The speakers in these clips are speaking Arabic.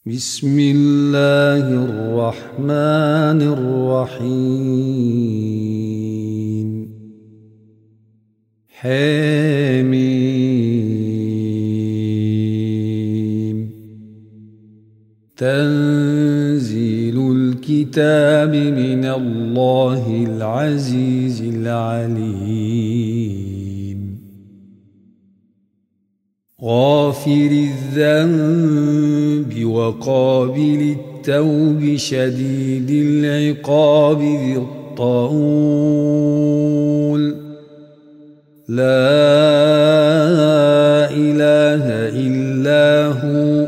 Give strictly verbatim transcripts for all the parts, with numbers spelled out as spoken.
بسم الله الرحمن الرحيم حميم تنزيل الكتاب من الله العزيز العليم غافر الذنب وقابل التوب شديد العقاب ذي الطول لا إله إلا هو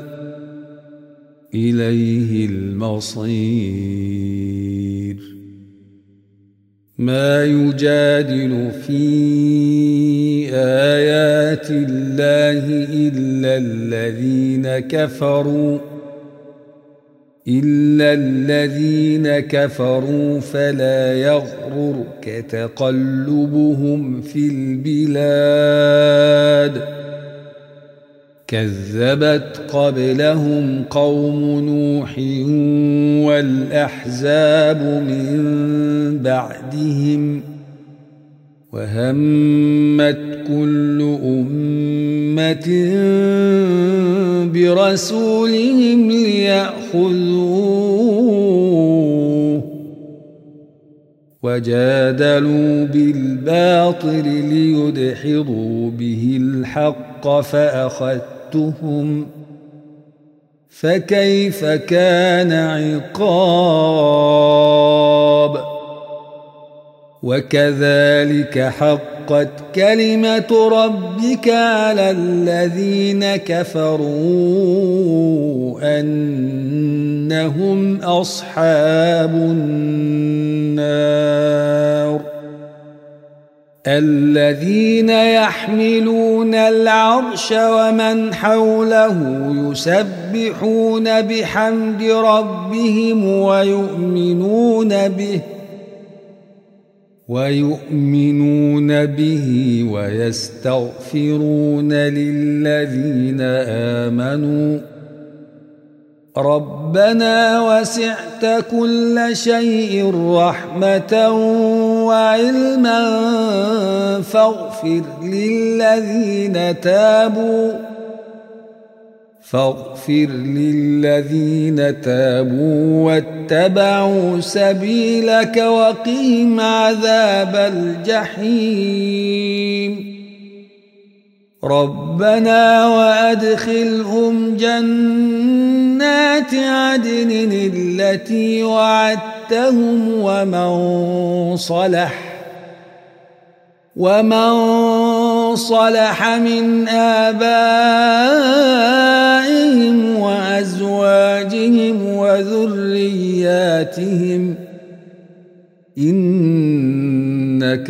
إليه المصير ما يجادل في آيات الله إلا الذين كفروا إلا الذين كفروا فلا يغررك تقلبهم في البلاد كذبت قبلهم قوم نوح والأحزاب من بعدهم وهمت كل أمة برسولهم ليأخذوه وجادلوا بالباطل ليدحضوا به الحق فأخذتهم فكيف كان عقاب وكذلك حقت كلمة ربك على الذين كفروا أنهم أصحاب النار الذين يحملون العرش ومن حوله يسبحون بحمد ربهم ويؤمنون به ويؤمنون به ويستغفرون للذين آمنوا ربنا وسعت كل شيء رحمة وعلما فاغفر للذين تابوا فاغفر للذين تابوا واتبعوا سبيلك وقهم عذاب الجحيم ربنا وأدخلهم جنات عدن التي وعدتهم ومن صلح ومن صلح من آبائهم وأزواجهم وذرياتهم إنك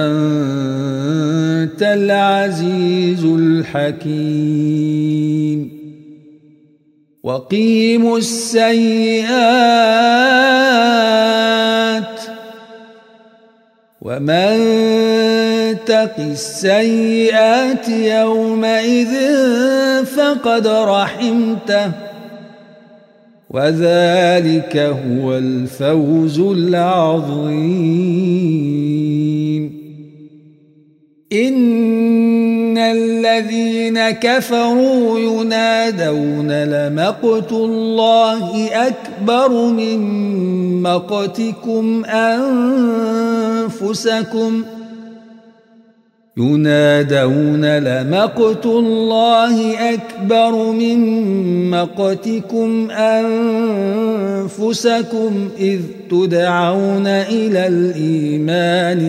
أنت العزيز الحكيم وقيموا السيئات ومن تق السيئات يومئذ فقد رحمته وذلك هو الفوز العظيم إن الذين كفروا ينادون لمقت الله أكبر من مقتكم أنفسكم ينادون لمقت الله أكبر من مقتكم أنفسكم إذ تدعون إلى الإيمان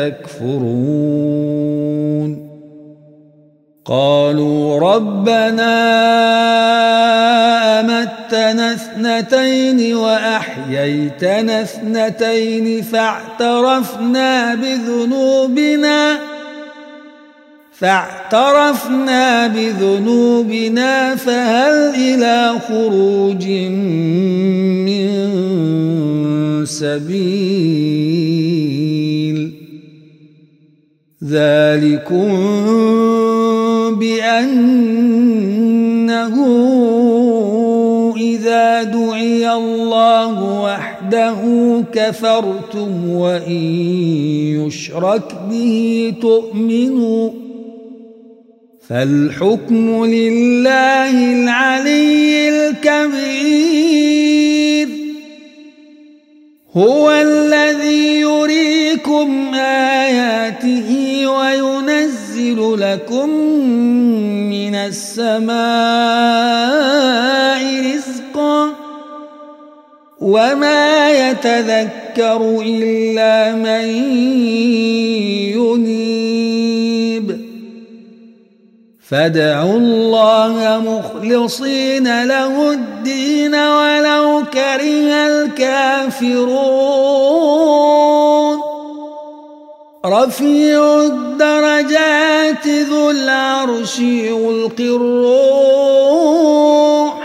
فتكفرون قالوا ربنا أمتنا اثنتين وأحييتنا اثنتين فاعترفنا بذنوبنا فاعترفنا بذنوبنا فهل إلى خروج من سبيل ذلكم بأنه إذا دعي الله وحده كفرتم وإن يشرك به تؤمنوا فالحكم لله العلي الكبير هو الذي يريكم آياته وينزل لكم من السماء رزقا وما يتذكر إلا من ينيب فادعوا الله مخلصين له الدين ولو كره الكافرون رفيع الدرجات ذو العرش يلقي الروح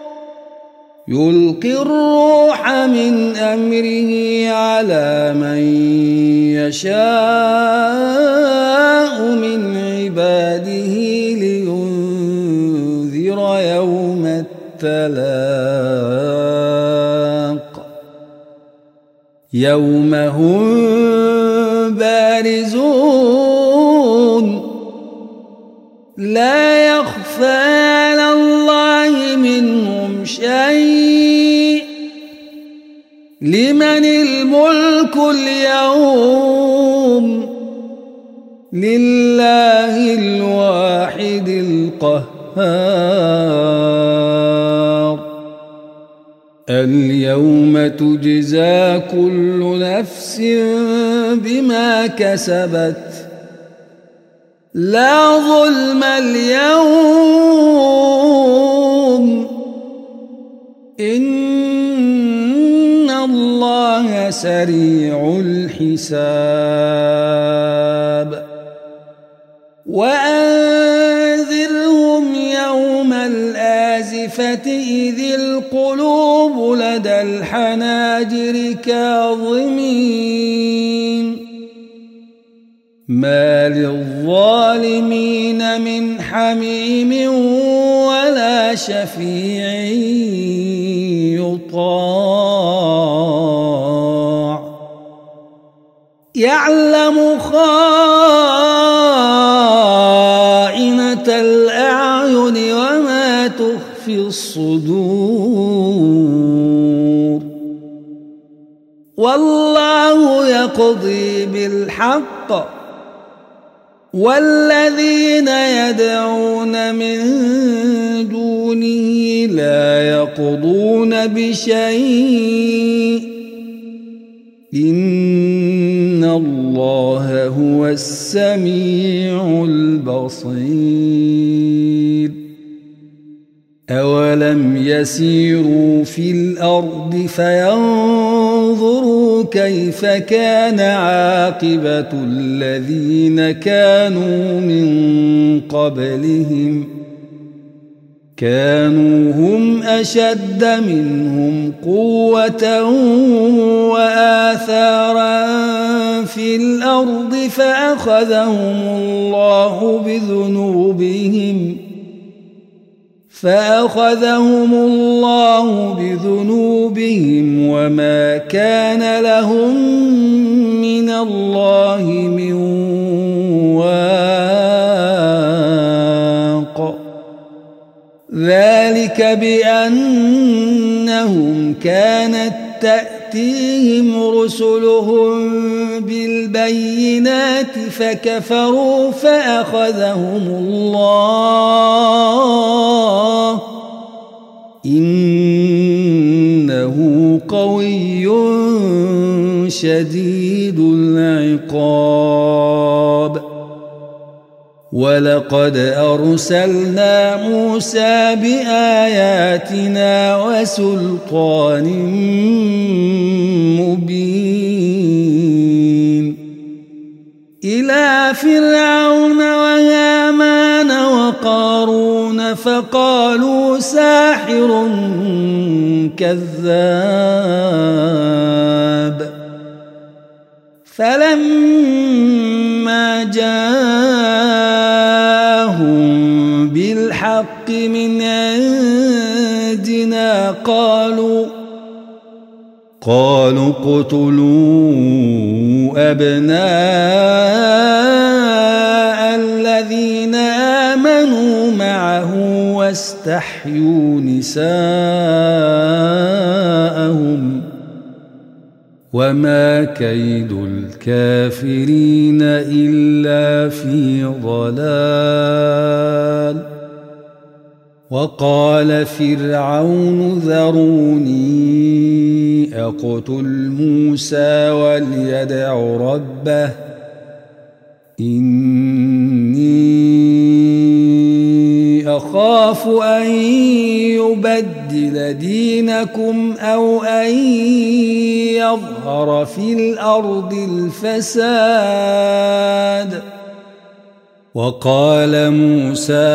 يلقي الروح من أمره على من يشاء من عباده لينذر يوم التلاق يوم هم بارزون لا يخفى على الله منهم شيء لمن الملك اليوم لله الواحد القهار اليوم تجزى كل نفس بما كسبت لا ظلم اليوم إن الله سريع الحساب وأنذرهم يوم الآزفة إذ القلوب لدى الحناجر كاظمين ما للظالمين من حميم ولا شفيع يطاع يعلم خائنة الأعين وما تخفي الصدور والله يقضي بالحق والذين يدعون من دونه لا يقضون بشيء إن الله هو السميع البصير أولم يسيروا في الأرض فينظروا كيف كان عاقبة الذين كانوا من قبلهم كانوا هم أشد منهم قوة وآثارا في الأرض فأخذهم الله بذنوبهم فأخذهم الله بذنوبهم وما كان لهم من الله من واق ذلك بأنهم كانت تأتيهم رسلهم بالبينات فكفروا فأخذهم الله إنه قوي شديد العقاب ولقد أرسلنا موسى بآياتنا وسلطان مبين إلى فرعون وهامان وقارون فقالوا ساحر كذاب فلما جاءهم بالحق من عندنا بآياتنا قالوا قالوا اقتلوا أبناء الذين آمنوا معه واستحيوا نساءهم وما كيد الكافرين إلا في ضلال. وقال فرعون ذروني أقتل موسى وليدع ربه إني أخاف أن يبدل دينكم أو أن يظهر في الأرض الفساد. وقال موسى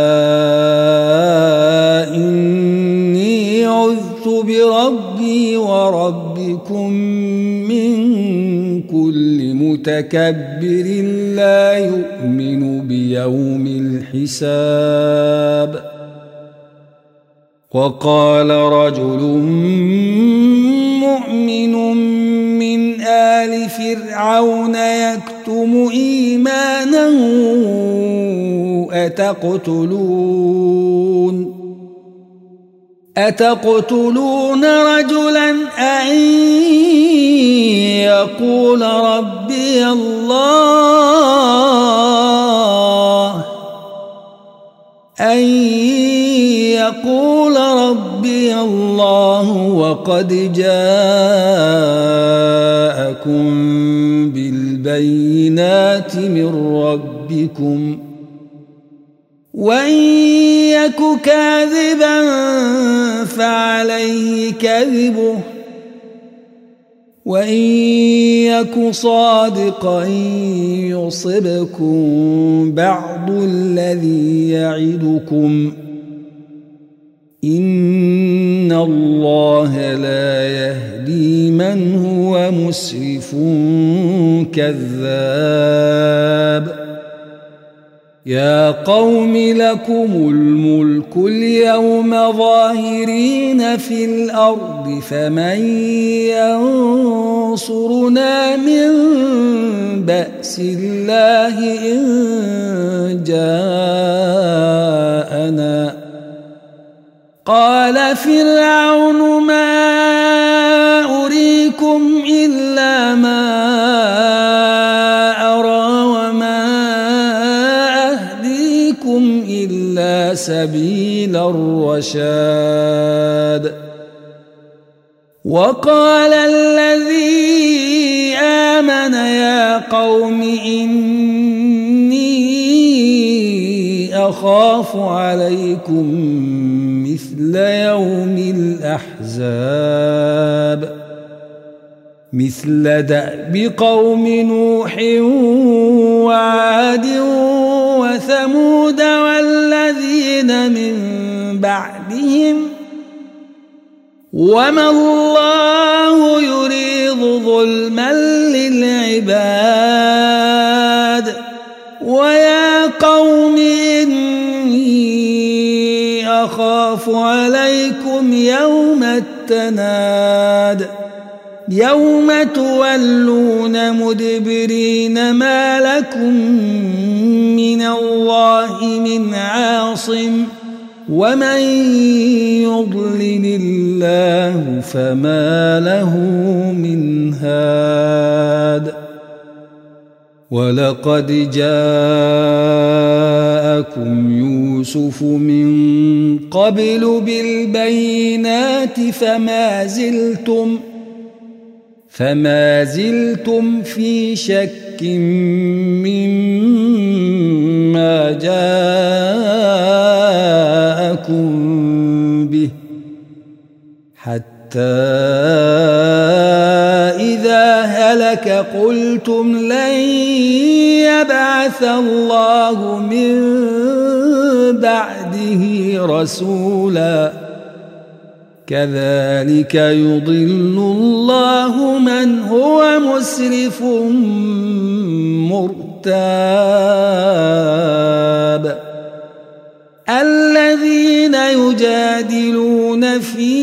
إني عذت بربي وربكم من كل متكبر لا يؤمن بيوم الحساب. وقال رجل مؤمن من آل فرعون يكتم إيمانه أتقتلون أتقتلون رجلا أن يقول ربي الله أن يقول ربي الله وقد جاءكم بالبينات من ربكم وإن يك كاذبا فعليه كذبه وإن يك صادقا يصبكم بعض الذي يعدكم إن الله لا يهدي من هو مسرف كذاب. يا قوم لكم الملك اليوم ظاهرين في الأرض فمن ينصرنا من بأس الله إن جاءنا. قال فرعون ما أريكم إلا ما أرى وما أهديكم إلا سبيل الرشاد. وقال الذي آمن يا قوم إني أخاف عليكم مثل يوم الأحزاب مثل دأب قوم نوح وعاد وثمود والذين من بعدهم وما الله يريد ظلما للعباد. ويا قوم إني أخاف عليكم يوم التناد يوم تولون مدبرين ما لكم من الله من عاصم ومن يضلل الله فما له من هاد. ولقد جاءكم يوسف من قبل بالبينات فما زلتم فما زلتم في شك مما جاءكم به حتى إذا هلك قلتم لن يبعث الله من بعده رسولا كذلك يضل الله من هو مسرف مرتاب. الذين يجادلون في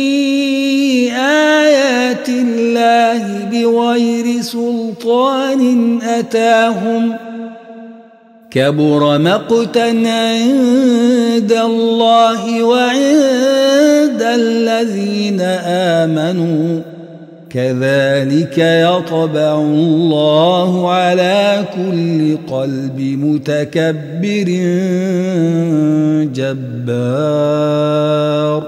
آيات الله بغير سلطان أتاهم كبر مقتا عند الله وعند الذين آمنوا كذلك يطبع الله على كل قلب متكبر جبار.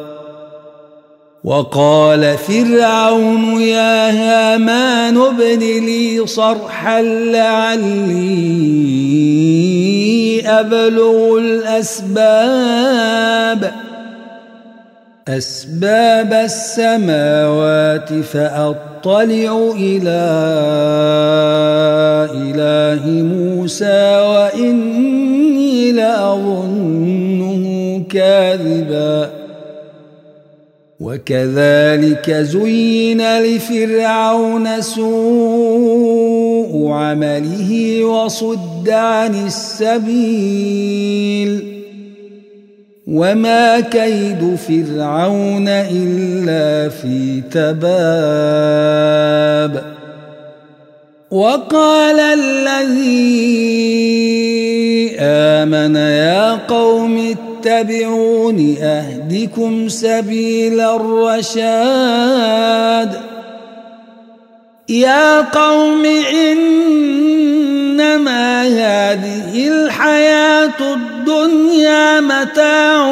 وقال فرعون يا هامان ابن لي صرحا لعلي أبلغ الأسباب أسباب السماوات فأطلع إلى إله موسى وإني لأظنه كاذبا. وكذلك زين لفرعون سوء عمله وصد عن السبيل وما كيد فرعون إلا في تباب. وقال الذي آمن يا قوم اتبعون أهدكم سبيل الرشاد. يا قوم إنما هذه الحياة الدنيا متاع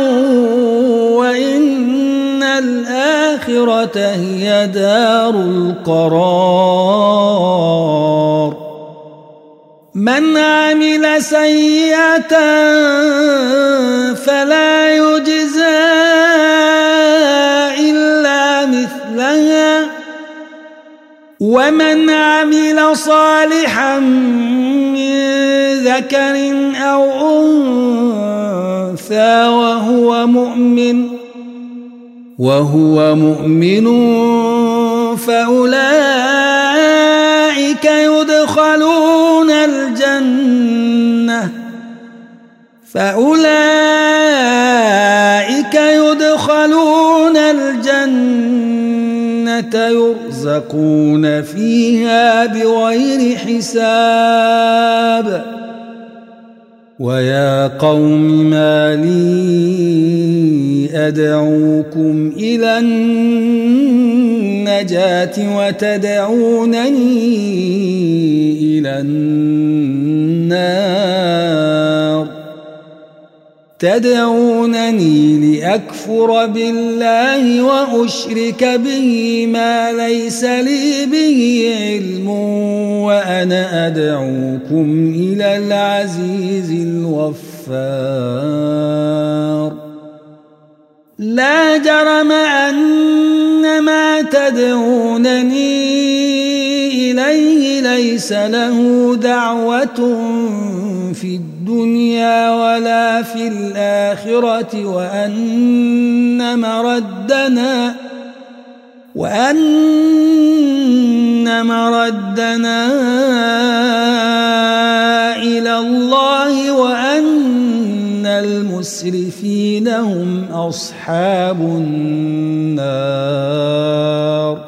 وإن الآخرة هي دار القرار. من عمل سيئة فلا يجزى إلا مثلها ومن عمل صالحا من ذكر أو أنثى وهو مؤمن وهو مؤمن فأولئك يدخلون الجنة فأولئك يدخلون الجنة يرزقون فيها بغير حساب. ويا قوم ما لي أدعوكم إلى النجاة وتدعونني إلى النار تدعونني لأكفر بالله وأشرك به ما ليس لي به علم وأنا أدعوكم إلى العزيز الغفار. لا جرم أن ما تدعونني إليه ليس له دعوة في الدنيا ولا في الآخرة وأن مردنا وأن مردنا إلى الله وأن المسرفين هم أصحاب النار.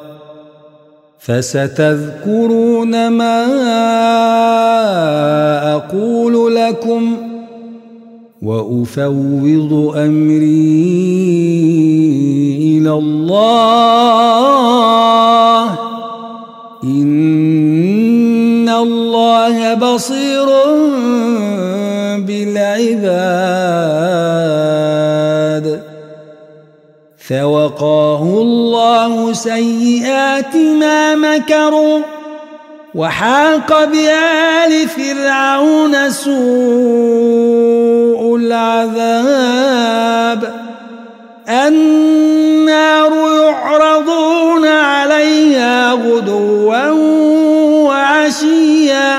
فستذكرون ما أقول لكم وأفوض أمري إلى الله إن الله بصير بالعباد. فوقاه الله سيئات ما مكروا وحاق بآل فرعون سوء العذاب. النار يعرضون عليها غدوا وعشيا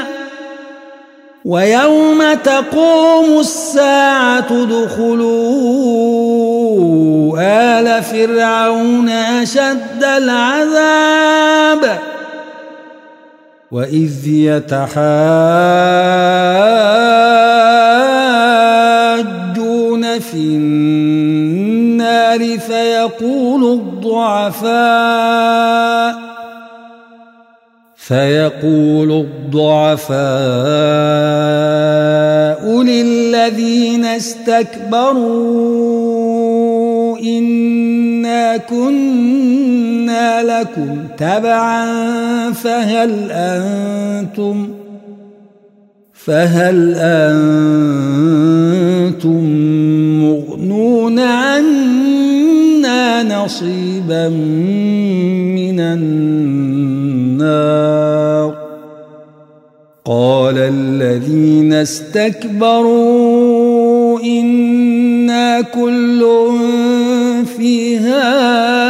ويوم تقوم الساعة ادخلوا آل فرعون أشد العذاب. وإذ يتحاجون في النار النار فيقول الضعفاء فيقول الضعفاء للذين استكبروا إنا كنا لكم تبعا فهل أنتم فهل أنتم مغنون عنا نصيبا من النار قال الذين استكبروا إنا كل فيها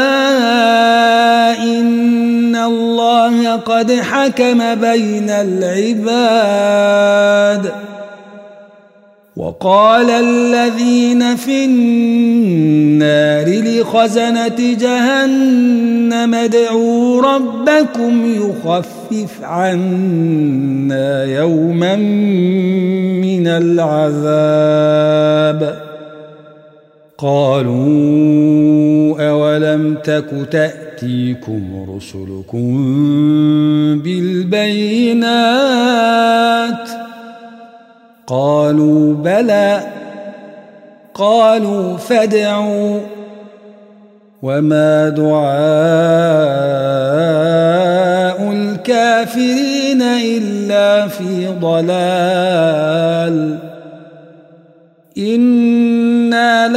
إن الله قد حكم بين العباد وقال الذين في النار لخزنة جهنم ادعوا ربكم يخفف عنا يوما من العذاب قالوا أولم تك تأتيكم رسلكم بالبينات قالوا بلى قالوا فادعوا وما دعاء الكافرين إلا في ضلال إنا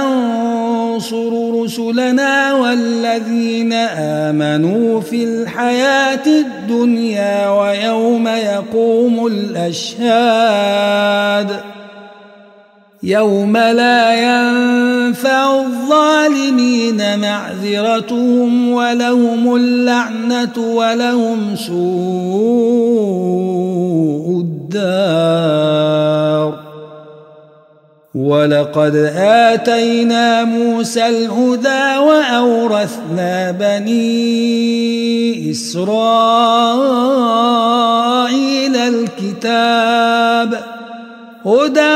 لننصر رسلنا والذين آمنوا في الحياة الدنيا ويوم يقوم الأشهاد يوم لا ينفع الظالمين معذرتهم ولهم اللعنة ولهم سوء الدار ولقد آتينا موسى الهدى وأورثنا بني إسرائيل الكتاب هدى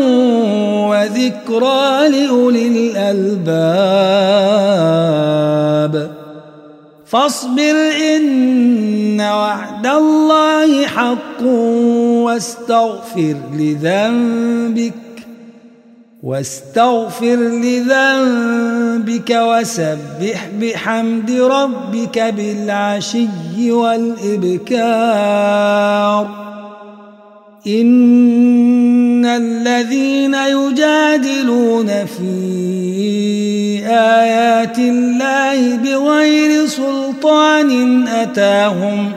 وذكرى لأولي الألباب فاصبر إن وعد الله حق واستغفر لذنبك واستغفر لذنبك وسبح بحمد ربك بالعشي والإبكار إن الذين يجادلون في آيات الله بغير سلطان أتاهم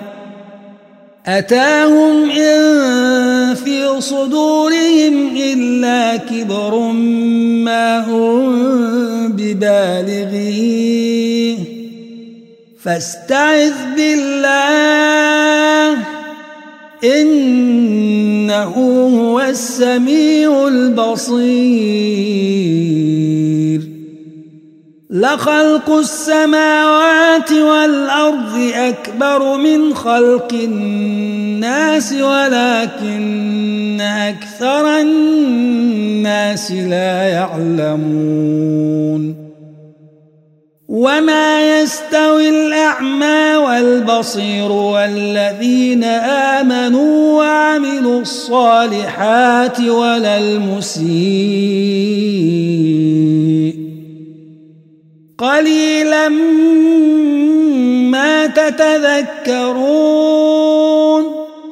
أتاهم إن في صدورهم إلا كبر ما هم ببالغيه فاستعذ بالله إنه هو السميع البصير لخلق السماوات والأرض أكبر من خلق الناس ولكن أكثر الناس لا يعلمون وما يستوي الأعمى والبصير والذين آمنوا وعملوا الصالحات ولا المسيء قليلا ما تتذكرون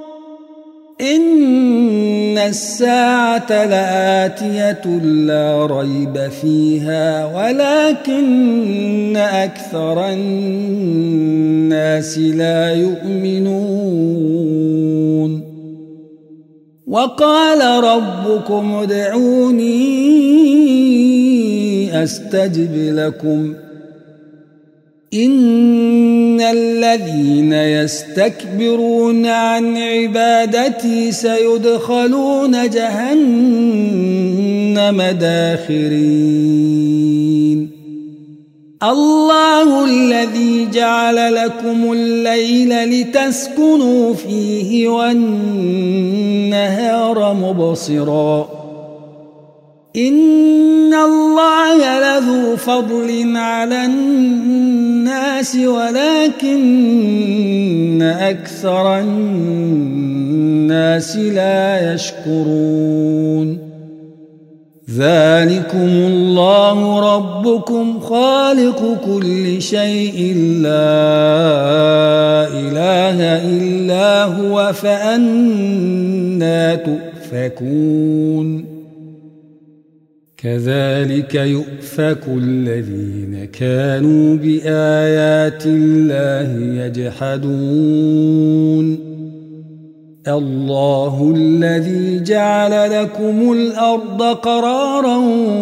إن الساعة لآتية لا ريب فيها ولكن أكثر الناس لا يؤمنون وقال ربكم ادعوني أستجب لكم إن الذين يستكبرون عن عبادتي سيدخلون جهنم داخرين الله الذي جعل لكم الليل لتسكنوا فيه والنهار مبصرا إن الله لذو فضل على الناس ولكن أكثر الناس لا يشكرون ذلكم الله ربكم خالق كل شيء لا إله إلا هو فأنى تؤفكون كذلك يؤفك الذين كانوا بآيات الله يجحدون الله الذي جعل لكم الأرض قرارا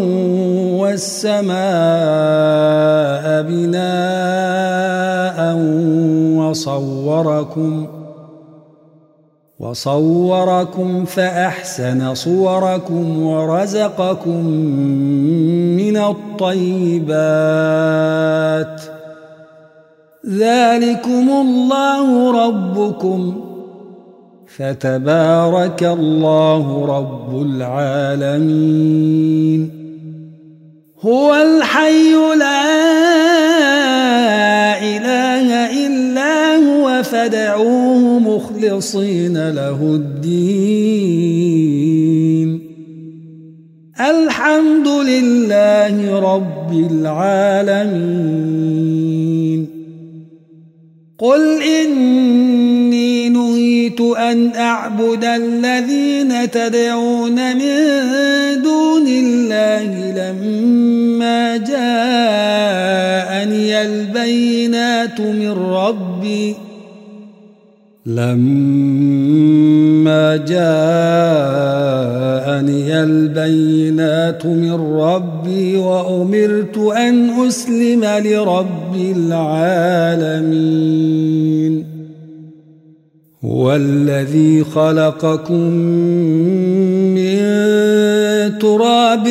والسماء بناء وصوركم وصوركم فأحسن صوركم ورزقكم من الطيبات ذلكم الله ربكم فتبارك الله رب العالمين هو الحي لا إله إلا هو فادعوه مخلصين له الدين الحمد لله رب العالمين قل إني نهيت أن أعبد الذين تدعون من دون الله لما جاءني البينات من ربي لما جاءني البينات من ربي وأمرت أن أسلم لرب العالمين هو الذي خلقكم من تراب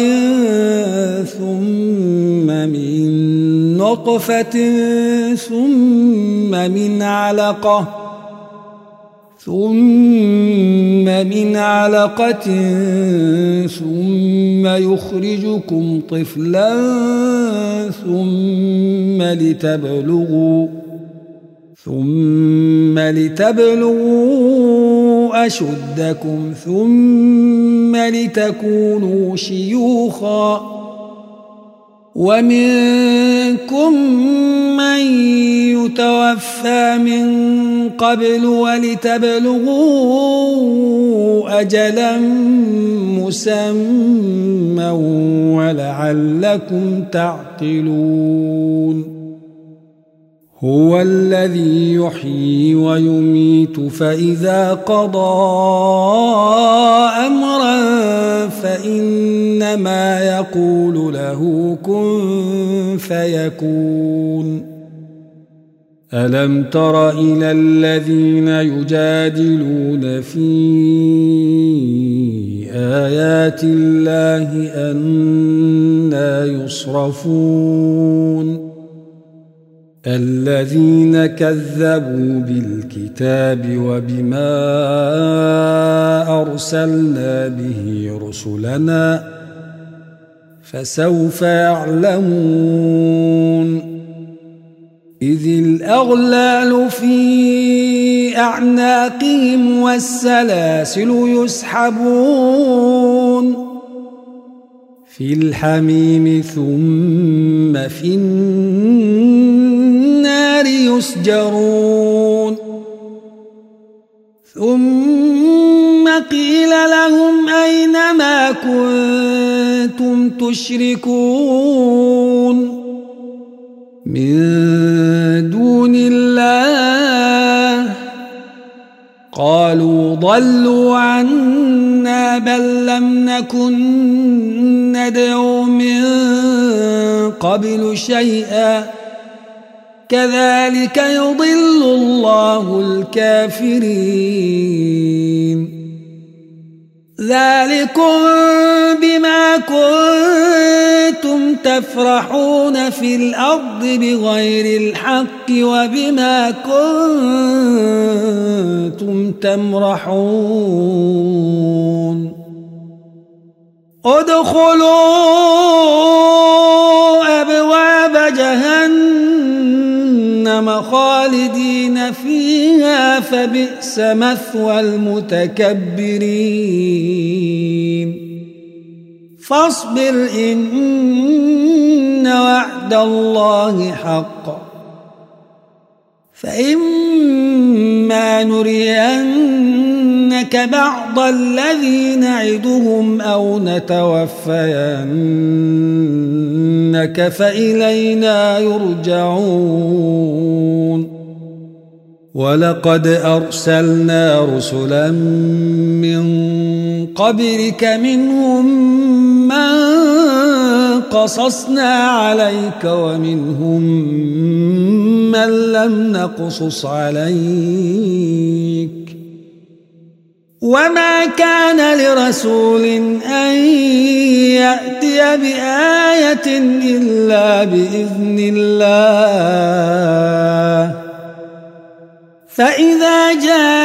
ثم من نطفة ثم من علقة ثم من علقة ثم يخرجكم طفلا ثم لتبلغوا ثم لتبلغوا أشدكم ثم لتكونوا شيوخا ومنكم من يتوفى من قبل ولتبلغوا أجلا مسمى ولعلكم تعقلون هو الذي يحيي ويميت فإذا قضى أمرا فإنما يقول له كن فيكون ألم تر إلى الذين يجادلون في آيات الله أنى يصرفون الذين كذبوا بالكتاب وبما أرسلنا به رسلنا فسوف يعلمون إذ الأغلال في أعناقهم والسلاسل يسحبون في الحميم ثم في النار يسجرون ثم قيل لهم أين ما كنتم تشركون من دون الله قالوا ضلوا عنا بل لم نكن ندعو من قبل شيئا كذلك يضل الله الكافرين ذلكم بما كنتم تفرحون في الأرض بغير الحق وبما كنتم تمرحون ادخلوا أبواب جهنم خالدين فيها فبئس مثوى المتكبرين فاصبر إن وعد الله حق فإما نرينك بعض الذي نعدهم أو نتوفينك فإلينا يرجعون ولقد أرسلنا رسلا من قبلك منهم من قصصنا عليك ومنهم من لم نقصص عليك وما كان لرسول أن يأتي بآية إلا بإذن الله فإذا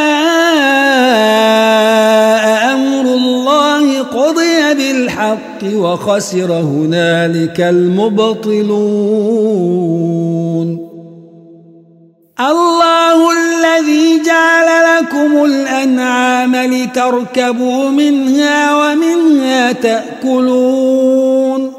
جاء أمر الله قضي بالحق وخسر هنالك المبطلون الله الذي جعل لكم الأنعام لتركبوا منها ومنها تأكلون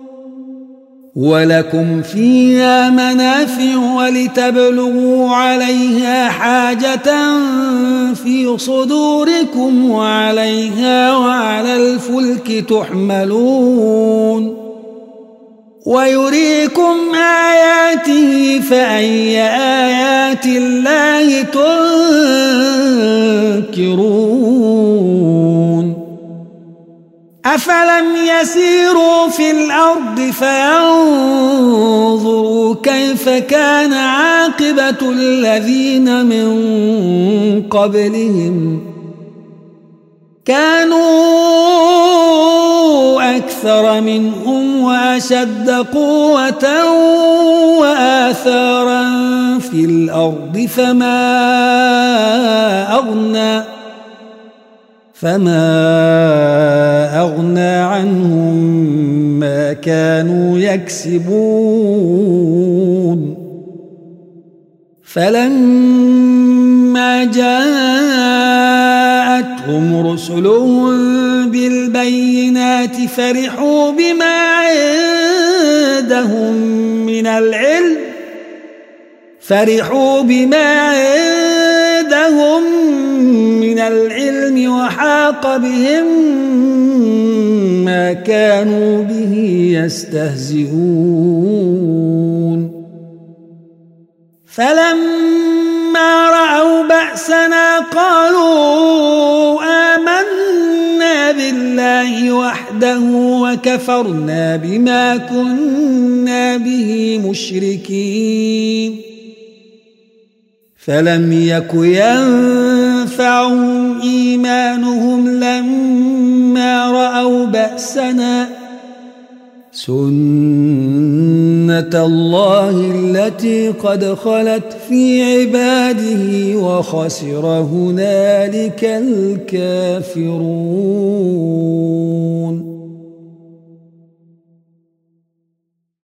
ولكم فيها منافع ولتبلغوا عليها حاجة في صدوركم وعليها وعلى الفلك تحملون ويريكم آياته فأي آيات الله تنكرون أفلم يسيروا في الأرض فينظروا كيف كان عاقبة الذين من قبلهم كانوا أكثر منهم وأشد قوة وآثارا في الأرض فما أغنى فما أغنى عنهم ما كانوا يكسبون فلما جاءتهم رسلهم بالبينات فرحوا بما عندهم من العلم فرحوا بما عندهم من العلم وحاق بهم ما كانوا به يستهزئون فلما رأوا بأسنا قالوا آمنا بالله وحده وكفرنا بما كنا به مشركين فلم يك ينفعهم إيمانهم لما رأوا بأسنا سنة الله التي قد خلت في عباده وخسر هنالك الكافرون.